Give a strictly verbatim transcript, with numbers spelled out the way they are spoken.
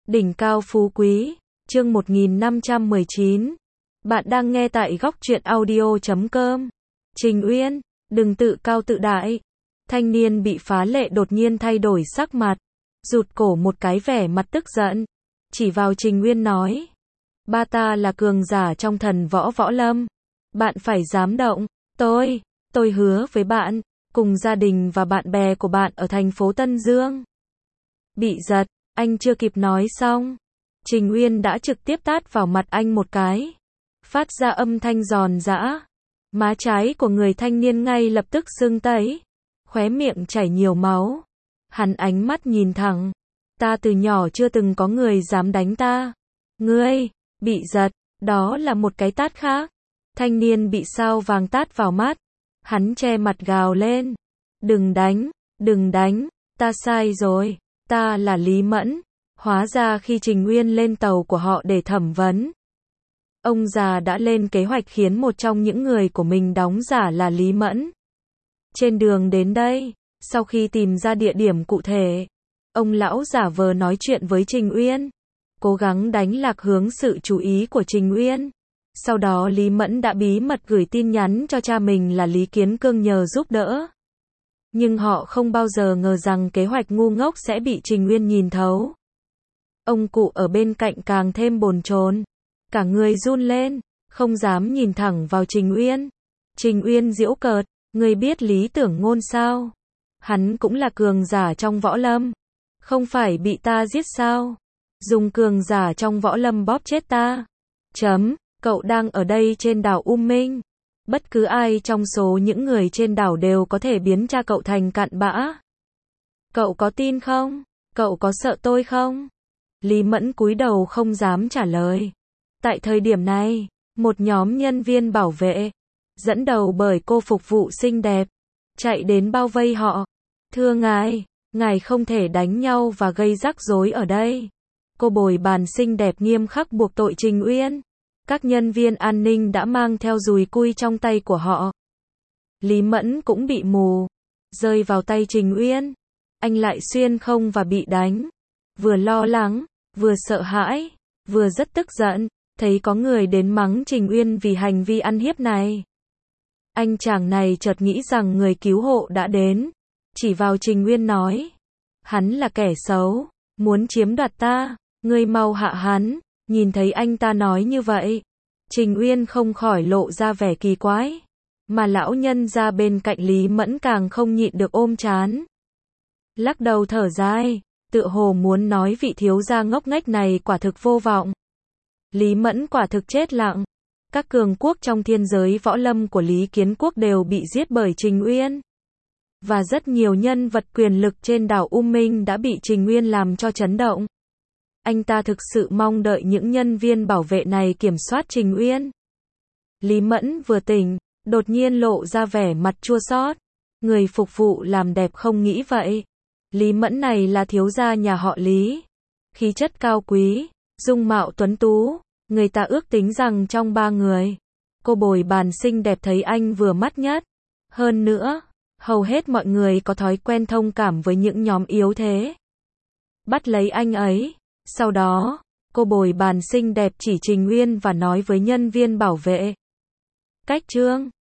Đỉnh cao phú quý, chương một nghìn năm trăm mười chín. Bạn đang nghe tại góc truyện audio chấm com. Trình Uyên, đừng tự cao tự đại. Thanh niên bị phá lệ đột nhiên thay đổi sắc mặt, rụt cổ một cái vẻ mặt tức giận, chỉ vào Trình Uyên nói: ba ta là cường giả trong thần võ võ lâm, bạn phải dám động, tôi, tôi hứa với bạn, cùng gia đình và bạn bè của bạn ở thành phố Tân Dương. Bị giật, anh chưa kịp nói xong, Trình Uyên đã trực tiếp tát vào mặt anh một cái, phát ra âm thanh giòn giã. Má trái của người thanh niên ngay lập tức sưng tấy, khóe miệng chảy nhiều máu. Hắn ánh mắt nhìn thẳng, ta từ nhỏ chưa từng có người dám đánh ta. Ngươi, bị giật, đó là một cái tát khác. Thanh niên bị sao vàng tát vào mắt, hắn che mặt gào lên: đừng đánh, đừng đánh, ta sai rồi, ta là Lý Mẫn. Hóa ra khi Trình Uyên lên tàu của họ để thẩm vấn, ông già đã lên kế hoạch khiến một trong những người của mình đóng giả là Lý Mẫn. Trên đường đến đây, sau khi tìm ra địa điểm cụ thể, ông lão giả vờ nói chuyện với Trình Uyên, cố gắng đánh lạc hướng sự chú ý của Trình Uyên. Sau đó Lý Mẫn đã bí mật gửi tin nhắn cho cha mình là Lý Kiến Cương nhờ giúp đỡ. Nhưng họ không bao giờ ngờ rằng kế hoạch ngu ngốc sẽ bị Trình Uyên nhìn thấu. Ông cụ ở bên cạnh càng thêm bồn chồn, cả người run lên, không dám nhìn thẳng vào Trình Uyên. Trình Uyên giễu cợt: ngươi biết Lý Tưởng Ngôn sao? Hắn cũng là cường giả trong võ lâm, không phải bị ta giết sao? Dùng cường giả trong võ lâm bóp chết ta. Chấm, cậu đang ở đây trên đảo U Minh. Bất cứ ai trong số những người trên đảo đều có thể biến cha cậu thành cặn bã. Cậu có tin không? Cậu có sợ tôi không? Lý Mẫn cúi đầu không dám trả lời. Tại thời điểm này, một nhóm nhân viên bảo vệ, dẫn đầu bởi cô phục vụ xinh đẹp, chạy đến bao vây họ. Thưa ngài, ngài không thể đánh nhau và gây rắc rối ở đây. Cô bồi bàn xinh đẹp nghiêm khắc buộc tội Trình Uyên. Các nhân viên an ninh đã mang theo dùi cui trong tay của họ. Lý Mẫn cũng bị mù, rơi vào tay Trình Uyên. Anh lại xuyên không và bị đánh. Vừa lo lắng, vừa sợ hãi, vừa rất tức giận, thấy có người đến mắng Trình Uyên vì hành vi ăn hiếp này. Anh chàng này chợt nghĩ rằng người cứu hộ đã đến, chỉ vào Trình Uyên nói: hắn là kẻ xấu, muốn chiếm đoạt ta, ngươi mau hạ hắn. Nhìn thấy anh ta nói như vậy, Trình Uyên không khỏi lộ ra vẻ kỳ quái, mà lão nhân ra bên cạnh Lý Mẫn càng không nhịn được ôm trán, lắc đầu thở dài, tựa hồ muốn nói vị thiếu gia ngốc nghếch này quả thực vô vọng. Lý Mẫn quả thực chết lặng. Các cường quốc trong thiên giới võ lâm của Lý Kiến Quốc đều bị giết bởi Trình Uyên. Và rất nhiều nhân vật quyền lực trên đảo U Minh đã bị Trình Uyên làm cho chấn động. Anh ta thực sự mong đợi những nhân viên bảo vệ này kiểm soát Trình Uyên. Lý Mẫn vừa tỉnh, đột nhiên lộ ra vẻ mặt chua xót. Người phục vụ làm đẹp không nghĩ vậy. Lý Mẫn này là thiếu gia nhà họ Lý, khí chất cao quý, dung mạo tuấn tú, người ta ước tính rằng trong ba người, cô bồi bàn xinh đẹp thấy anh vừa mắt nhất. Hơn nữa, hầu hết mọi người có thói quen thông cảm với những nhóm yếu thế, bắt lấy anh ấy. Sau đó, cô bồi bàn xinh đẹp chỉ Trình Uyên và nói với nhân viên bảo vệ: cách trương,